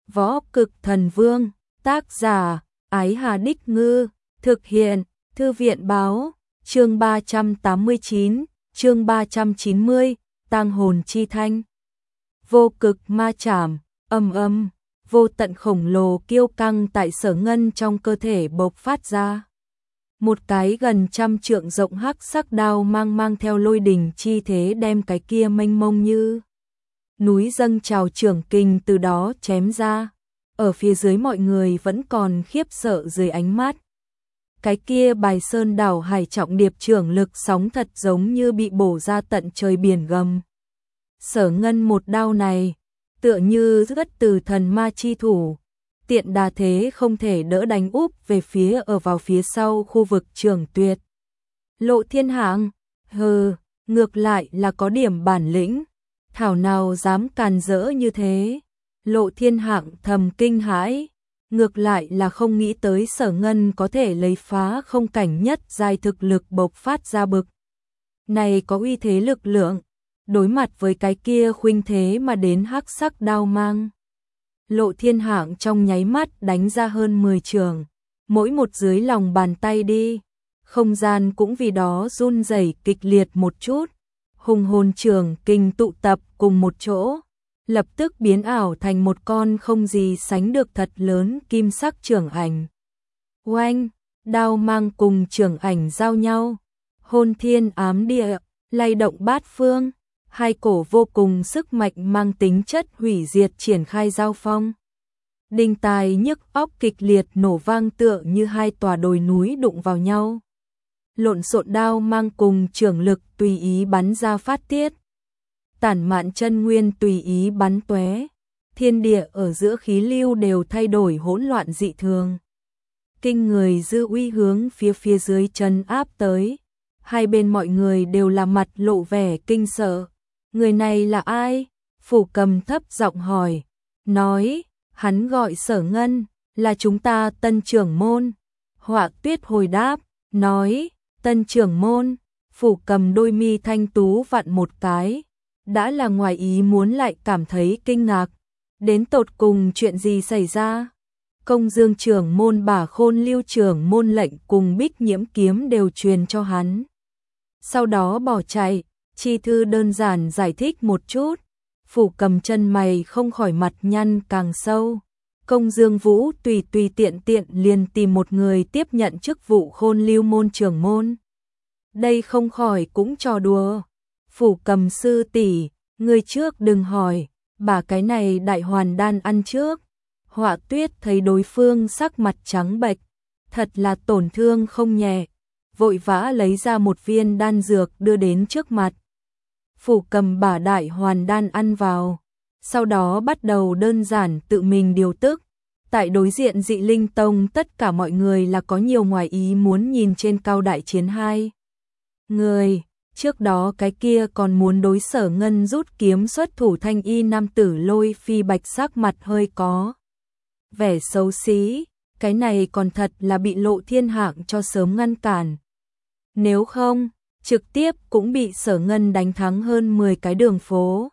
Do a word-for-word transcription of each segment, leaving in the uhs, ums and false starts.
Võ Cực Thần Vương, tác giả, Ái Hà Đích Ngư, thực hiện, Thư viện Báo, chương ba trăm tám mươi chín, chương ba trăm chín mươi, Tang hồn chi thanh. Vô cực ma chảm, âm âm, vô tận khổng lồ kiêu căng tại Sở Ngân trong cơ thể bộc phát ra. Một cái gần trăm trượng rộng hắc sắc đao mang mang theo lôi đình chi thế đem cái kia mênh mông như núi dâng trào trưởng kình từ đó chém ra. Ở phía dưới mọi người vẫn còn khiếp sợ dưới ánh mắt. Cái kia Bài Sơn đảo hải trọng điệp trưởng lực sóng thật giống như bị bổ ra tận trời biển gầm. Sở Ngân một đao này, tựa như rất từ thần ma chi thủ, tiện đà thế không thể đỡ đánh úp về phía ở vào phía sau khu vực Trường Tuyệt. Lộ Thiên Hạng, hừ, ngược lại là có điểm bản lĩnh, thảo nào dám càn rỡ như thế. Lộ Thiên Hạng thầm kinh hãi, ngược lại là không nghĩ tới Sở Ngân có thể lấy phá không cảnh nhất giai thực lực bộc phát ra bực. Này có uy thế lực lượng, đối mặt với cái kia khuynh thế mà đến hắc sắc đao mang. Lộ Thiên Hạng trong nháy mắt đánh ra hơn mười trường, mỗi một dưới lòng bàn tay đi, không gian cũng vì đó run rẩy kịch liệt một chút, hùng hồn trường kinh tụ tập cùng một chỗ, lập tức biến ảo thành một con không gì sánh được thật lớn kim sắc trường ảnh. Oanh, đao mang cùng trường ảnh giao nhau, hôn thiên ám địa, lay động bát phương, hai cổ vô cùng sức mạnh mang tính chất hủy diệt triển khai giao phong. Đinh tai nhức óc kịch liệt nổ vang tựa như hai tòa đồi núi đụng vào nhau. Lộn xộn đao mang cùng trường lực tùy ý bắn ra phát tiết. Tản mạn chân nguyên tùy ý bắn tóe, thiên địa ở giữa khí lưu đều thay đổi hỗn loạn dị thường. Kinh người dư uy hướng phía phía dưới chân áp tới, hai bên mọi người đều là mặt lộ vẻ kinh sợ. Người này là ai? Phủ Cầm thấp giọng hỏi, nói, hắn gọi Sở Ngân, là chúng ta tân trưởng môn. Họa Tuyết hồi đáp, nói, tân trưởng môn. Phủ Cầm đôi mi thanh tú vặn một cái, đã là ngoài ý muốn lại cảm thấy kinh ngạc. Đến tột cùng chuyện gì xảy ra? Công Dương trưởng môn Bả Khôn Lưu trưởng môn lệnh cùng Bích Nhiễm kiếm đều truyền cho hắn. Sau đó bỏ chạy, chi thư đơn giản giải thích một chút. Phủ Cầm chân mày không khỏi mặt nhăn càng sâu. Công Dương Vũ tùy tùy tiện tiện liền tìm một người tiếp nhận chức vụ Khôn Lưu môn trưởng môn. Đây không khỏi cũng trò đùa. Phủ Cầm sư tỷ, người trước đừng hỏi, bà cái này đại hoàn đan ăn trước. Họa Tuyết thấy đối phương sắc mặt trắng bệch, thật là tổn thương không nhẹ, vội vã lấy ra một viên đan dược đưa đến trước mặt. Phủ Cầm bả đại hoàn đan ăn vào, sau đó bắt đầu đơn giản tự mình điều tức. Tại đối diện Dị Linh Tông tất cả mọi người là có nhiều ngoài ý muốn nhìn trên cao đại chiến hai người. Trước đó cái kia còn muốn đối Sở Ngân rút kiếm xuất thủ thanh y nam tử Lôi Phi Bạch sắc mặt hơi có vẻ xấu xí, cái này còn thật là bị Lộ Thiên Hạng cho sớm ngăn cản. Nếu không, trực tiếp cũng bị Sở Ngân đánh thắng hơn mười cái đường phố.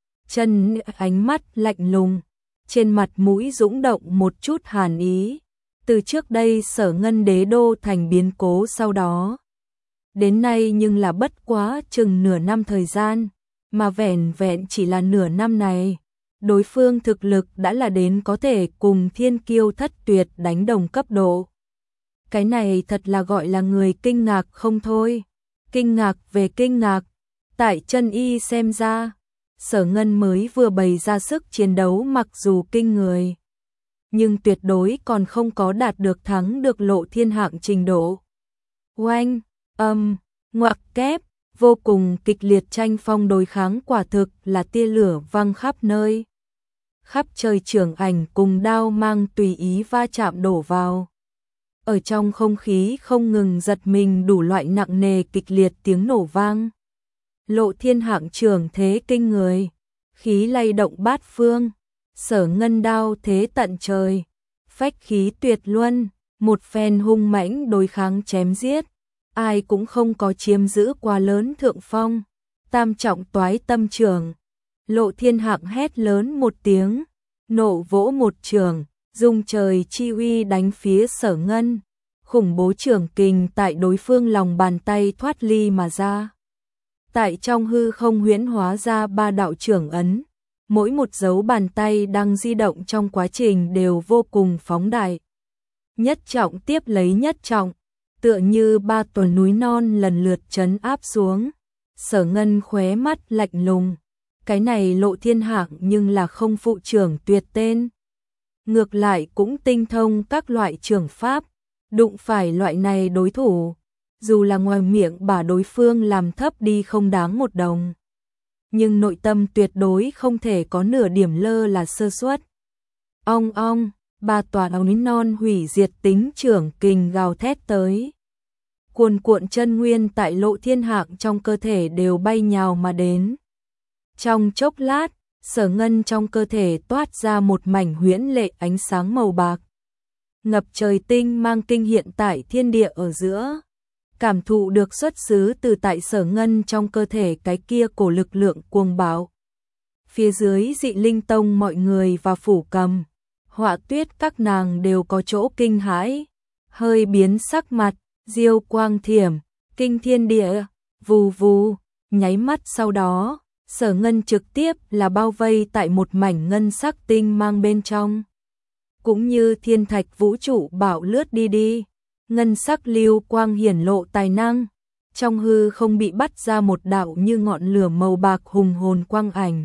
Chân ánh mắt lạnh lùng, trên mặt mũi dũng động một chút hàn ý. Từ trước đây Sở Ngân đế đô thành biến cố sau đó, đến nay nhưng là bất quá chừng nửa năm thời gian, mà vẻn vẹn chỉ là nửa năm này, đối phương thực lực đã là đến có thể cùng thiên kiêu thất tuyệt đánh đồng cấp độ. Cái này thật là gọi là người kinh ngạc không thôi. Kinh ngạc về kinh ngạc, tại chân y xem ra, Sở Ngân mới vừa bày ra sức chiến đấu mặc dù kinh người, nhưng tuyệt đối còn không có đạt được thắng được Lộ Thiên Hạng trình độ. Oanh, âm, ngoặc kép, vô cùng kịch liệt tranh phong đối kháng quả thực là tia lửa văng khắp nơi. Khắp trời trường ảnh cùng đao mang tùy ý va chạm đổ vào. Ở trong không khí không ngừng giật mình đủ loại nặng nề kịch liệt tiếng nổ vang. Lộ Thiên Hạng trường thế kinh người, khí lay động bát phương, Sở Ngân đao thế tận trời, phách khí tuyệt luân, một phen hung mãnh đối kháng chém giết, ai cũng không có chiếm giữ quá lớn thượng phong. Tam trọng toái tâm trường, Lộ Thiên Hạng hét lớn một tiếng, nộ vỗ một trường, dung trời chi uy đánh phía Sở Ngân. Khủng bố trường kình tại đối phương lòng bàn tay thoát ly mà ra. Tại trong hư không huyễn hóa ra ba đạo trưởng ấn, mỗi một dấu bàn tay đang di động trong quá trình đều vô cùng phóng đại. Nhất trọng tiếp lấy nhất trọng, tựa như ba tòa núi non lần lượt trấn áp xuống. Sở Ngân khóe mắt lạnh lùng, cái này Lộ Thiên Hạng nhưng là không phụ trưởng tuyệt tên. Ngược lại cũng tinh thông các loại trưởng pháp, đụng phải loại này đối thủ, dù là ngoài miệng bà đối phương làm thấp đi không đáng một đồng. Nhưng nội tâm tuyệt đối không thể có nửa điểm lơ là sơ suất. Ong ong, ba tòa núi non hủy diệt tính trưởng kình gào thét tới. Cuồn cuộn chân nguyên tại Lộ Thiên Hạng trong cơ thể đều bay nhào mà đến. Trong chốc lát, Sở Ngân trong cơ thể toát ra một mảnh huyễn lệ ánh sáng màu bạc. Ngập trời tinh mang kinh hiện tại thiên địa ở giữa. Cảm thụ được xuất xứ từ tại Sở Ngân trong cơ thể cái kia cổ lực lượng cuồng bạo. Phía dưới Dị Linh Tông mọi người và Phủ Cầm, Họa Tuyết các nàng đều có chỗ kinh hãi, hơi biến sắc mặt, diêu quang thiểm, kinh thiên địa, vù vù, nháy mắt sau đó, Sở Ngân trực tiếp là bao vây tại một mảnh ngân sắc tinh mang bên trong. Cũng như thiên thạch vũ trụ bạo lướt đi đi, ngân sắc lưu quang hiển lộ tài năng, trong hư không bị bắt ra một đạo như ngọn lửa màu bạc hùng hồn quang ảnh.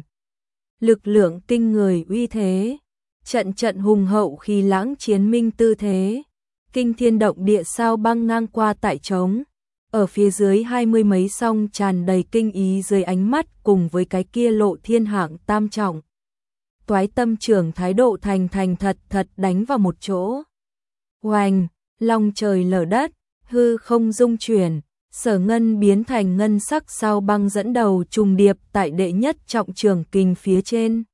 Lực lượng kinh người uy thế, trận trận hùng hậu khí lãng chiến minh tư thế, kinh thiên động địa sao băng ngang qua tại trống. Ở phía dưới hai mươi mấy song tràn đầy kinh ý dưới ánh mắt cùng với cái kia Lộ Thiên Hạng tam trọng. Toái tâm trưởng thái độ thành thành thật thật đánh vào một chỗ. Oanh, long trời lở đất, hư không rung chuyển, Sở Ngân biến thành ngân sắc sao băng dẫn đầu trùng điệp tại đệ nhất trọng trường kình phía trên.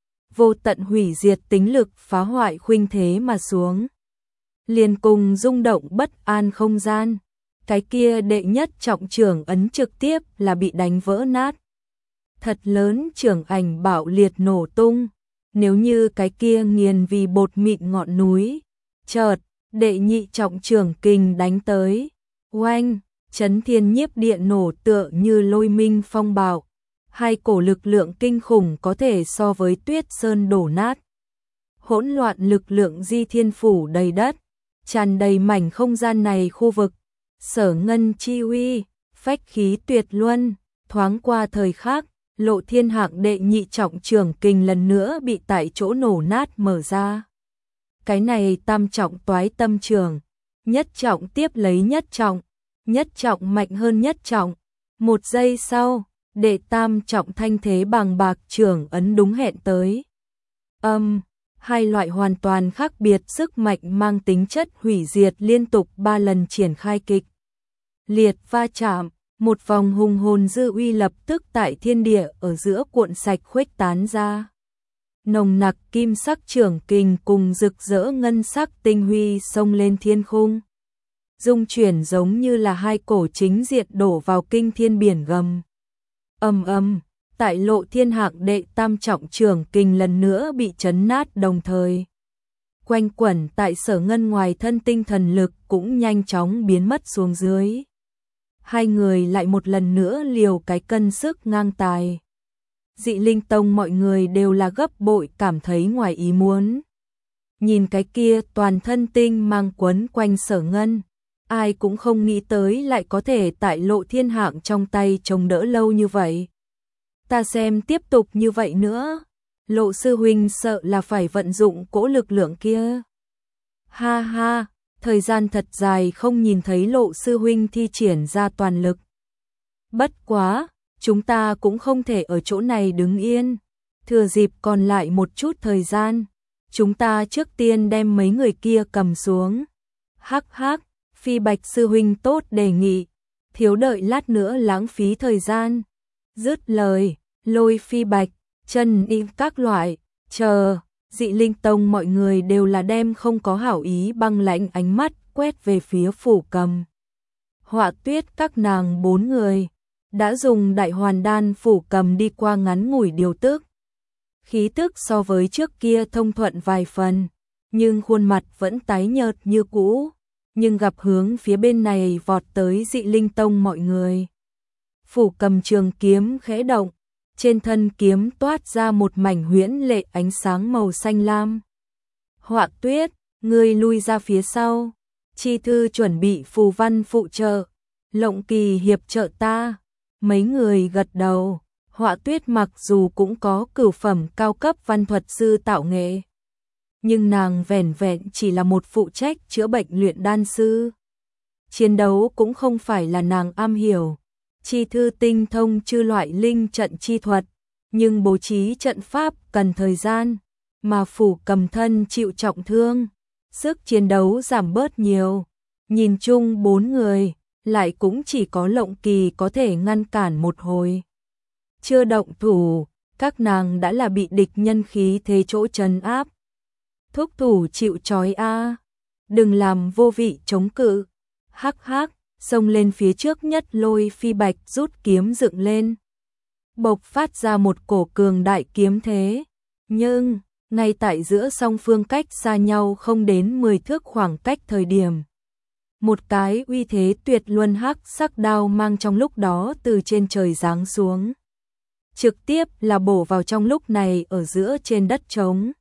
Vô tận hủy diệt tính lực phá hoại khuynh thế mà xuống. Liền cùng rung động bất an không gian. Cái kia đệ nhất trọng trường ấn trực tiếp là bị đánh vỡ nát. Thật lớn trường ảnh bạo liệt nổ tung. Nếu như cái kia nghiền vì bột mịn ngọn núi. Chợt, đệ nhị trọng trường kình đánh tới. Oanh, chấn thiên nhiếp địa nổ tựa như lôi minh phong bạo. Hai cổ lực lượng kinh khủng có thể so với tuyết sơn đổ nát. Hỗn loạn lực lượng di thiên phủ đầy đất. Tràn đầy mảnh không gian này khu vực. Sở Ngân chi uy, phách khí tuyệt luân, thoáng qua thời khắc, Lộ Thiên Hạng đệ nhị trọng trường kình lần nữa bị tại chỗ nổ nát mở ra. Cái này tam trọng toái tâm trường, nhất trọng tiếp lấy nhất trọng, nhất trọng mạnh hơn nhất trọng. Một giây sau, đệ tam trọng thanh thế bằng bạc trường ấn đúng hẹn tới. Âm, um, hai loại hoàn toàn khác biệt sức mạnh mang tính chất hủy diệt liên tục ba lần triển khai kịch. Liệt va chạm, một vòng hùng hồn dư uy lập tức tại thiên địa ở giữa cuộn sạch khuếch tán ra. Nồng nặc kim sắc trường kình cùng rực rỡ ngân sắc tinh huy xông lên thiên khung. Dung chuyển giống như là hai cổ chính diện đổ vào kinh thiên biển gầm. Ầm ầm, tại Lộ Thiên Hạng đệ tam trọng trường kình lần nữa bị chấn nát đồng thời. Quanh quẩn tại Sở Ngân ngoài thân tinh thần lực cũng nhanh chóng biến mất xuống dưới. Hai người lại một lần nữa liều cái cân sức ngang tài. Dị Linh Tông mọi người đều là gấp bội cảm thấy ngoài ý muốn. Nhìn cái kia toàn thân tinh mang quấn quanh Sở Ngân, ai cũng không nghĩ tới lại có thể tại Lộ Thiên Hạng trong tay chống đỡ lâu như vậy. Ta xem tiếp tục như vậy nữa, Lộ sư huynh sợ là phải vận dụng cỗ lực lượng kia. Ha ha, thời gian thật dài không nhìn thấy Lộ sư huynh thi triển ra toàn lực. Bất quá, chúng ta cũng không thể ở chỗ này đứng yên. Thừa dịp còn lại một chút thời gian, chúng ta trước tiên đem mấy người kia cầm xuống. Hắc hắc, Phi Bạch sư huynh tốt đề nghị, thiếu đợi lát nữa lãng phí thời gian. Dứt lời, Lôi Phi Bạch, Chân im các loại, chờ, Dị Linh Tông mọi người đều là đem không có hảo ý băng lãnh ánh mắt quét về phía Phủ Cầm. Họa Tuyết các nàng bốn người đã dùng đại hoàn đan Phủ Cầm đi qua ngắn ngủi điều tức. khí tức so với trước kia thông thuận vài phần, nhưng khuôn mặt vẫn tái nhợt như cũ, nhưng gặp hướng phía bên này vọt tới Dị Linh Tông mọi người. Phủ cầm trường kiếm khẽ động, trên thân kiếm toát ra một mảnh huyễn lệ ánh sáng màu xanh lam. Họa Tuyết, ngươi lui ra phía sau, Chi Thư chuẩn bị phù văn phụ trợ, Lộng Kỳ hiệp trợ ta. Mấy người gật đầu. Họa Tuyết mặc dù cũng có cửu phẩm cao cấp văn thuật sư tạo nghệ, nhưng nàng vẻn vẹn chỉ là một phụ trách chữa bệnh luyện đan sư. Chiến đấu cũng không phải là nàng am hiểu. Chi Thư tinh thông chư loại linh trận chi thuật, nhưng bố trí trận pháp cần thời gian, mà Phủ Cầm thân chịu trọng thương, sức chiến đấu giảm bớt nhiều. Nhìn chung bốn người, lại cũng chỉ có Lộng Kỳ có thể ngăn cản một hồi. Chưa động thủ, các nàng đã là bị địch nhân khí thế chỗ trấn áp. Thúc thủ chịu trói a, đừng làm vô vị chống cự. Hắc hắc, xông lên phía trước nhất Lôi Phi Bạch rút kiếm dựng lên, bộc phát ra một cổ cường đại kiếm thế. Nhưng, ngay tại giữa song phương cách xa nhau không đến mười thước khoảng cách thời điểm, một cái uy thế tuyệt luân hắc sắc đao mang trong lúc đó từ trên trời giáng xuống, trực tiếp là bổ vào trong lúc này ở giữa trên đất trống.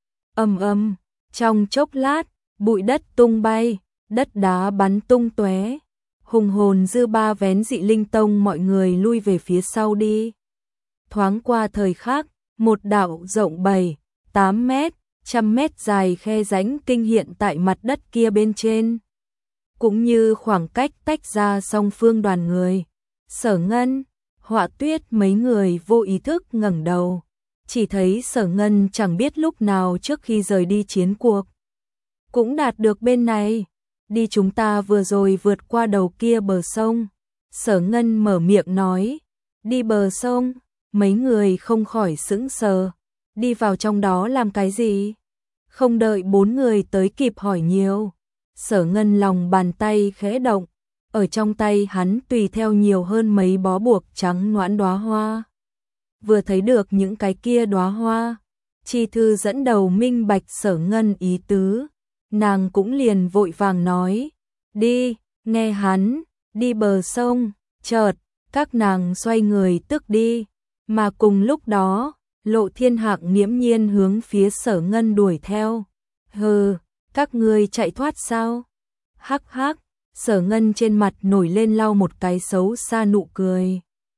Ầm ầm, trong chốc lát, bụi đất tung bay, đất đá bắn tung tóe. Hùng hồn dư ba vén Dị Linh Tông mọi người lui về phía sau đi. Thoáng qua thời khắc, một đạo rộng bảy, tám mét, trăm mét dài khe rãnh kinh hiện tại mặt đất kia bên trên. Cũng như khoảng cách tách ra song phương đoàn người. Sở Ngân, Họa Tuyết mấy người vô ý thức ngẩng đầu, chỉ thấy Sở Ngân chẳng biết lúc nào trước khi rời đi chiến cuộc cũng đạt được bên này. Đi, chúng ta vừa rồi vượt qua đầu kia bờ sông. Sở Ngân mở miệng nói. Đi bờ sông, mấy người không khỏi sững sờ. Đi vào trong đó làm cái gì? Không đợi bốn người tới kịp hỏi nhiều, Sở Ngân lòng bàn tay khẽ động, ở trong tay hắn tùy theo nhiều hơn mấy bó buộc trắng noãn đóa hoa. Vừa thấy được những cái kia đóa hoa, Chi Thư dẫn đầu minh bạch Sở Ngân ý tứ, nàng cũng liền vội vàng nói, đi. Nghe hắn, đi bờ sông, chợt, các nàng xoay người tức đi, mà cùng lúc đó, Lộ Thiên Hạc nghiễm nhiên hướng phía Sở Ngân đuổi theo. Hừ, các ngươi chạy thoát sao? Hắc hắc, Sở Ngân trên mặt nổi lên lau một cái xấu xa nụ cười.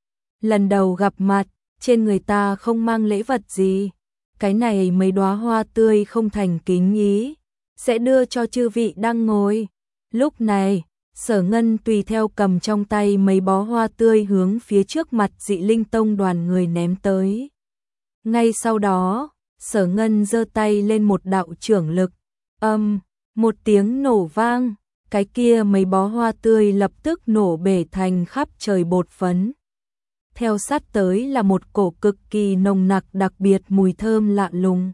Lần đầu gặp mặt, trên người ta không mang lễ vật gì, cái này mấy đóa hoa tươi không thành kính ý, sẽ đưa cho chư vị đang ngồi. Lúc này, Sở Ngân tùy theo cầm trong tay mấy bó hoa tươi hướng phía trước mặt Dị Linh Tông đoàn người ném tới. Ngay sau đó, Sở Ngân giơ tay lên một đạo chưởng lực, âm, một tiếng nổ vang, cái kia mấy bó hoa tươi lập tức nổ bể thành khắp trời bột phấn. Theo sát tới là một cổ cực kỳ nồng nặc đặc biệt mùi thơm lạ lùng.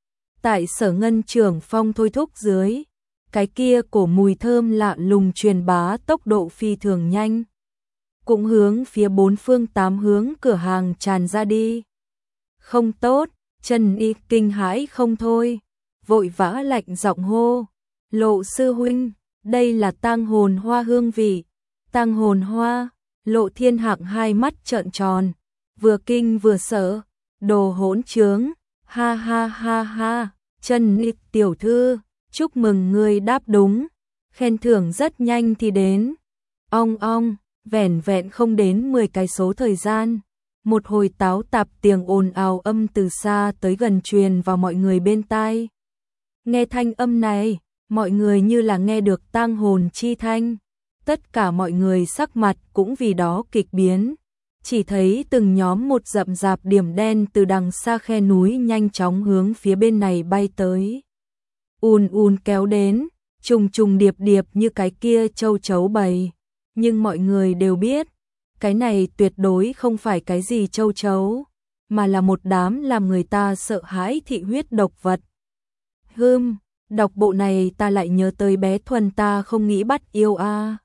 Tại Sở Ngân trưởng phong thôi thúc dưới, cái kia cổ mùi thơm lạ lùng truyền bá tốc độ phi thường nhanh, cũng hướng phía bốn phương tám hướng cửa hàng tràn ra đi. Không tốt, Trần Y kinh hãi không thôi, vội vã lạnh giọng hô, Lộ sư huynh, đây là tang hồn hoa hương vị. Tang hồn hoa? Lộ Thiên Hạc hai mắt trợn tròn, vừa kinh vừa sợ, đồ hỗn trướng, ha ha ha ha. Trần Y tiểu thư, chúc mừng ngươi đáp đúng, khen thưởng rất nhanh thì đến. Ong ong, vẻn vẹn không đến mười cái số thời gian, một hồi táo tạp tiếng ồn ào âm từ xa tới gần truyền vào mọi người bên tai. Nghe thanh âm này, mọi người như là nghe được tang hồn chi thanh, tất cả mọi người sắc mặt cũng vì đó kịch biến, chỉ thấy từng nhóm một rậm rạp điểm đen từ đằng xa khe núi nhanh chóng hướng phía bên này bay tới. Ùn ùn kéo đến, trùng trùng điệp điệp như cái kia châu chấu bầy, nhưng mọi người đều biết, cái này tuyệt đối không phải cái gì châu chấu, mà là một đám làm người ta sợ hãi thị huyết độc vật. Hừm, đọc bộ này ta lại nhớ tới bé Thuần ta không nghĩ bắt yêu a.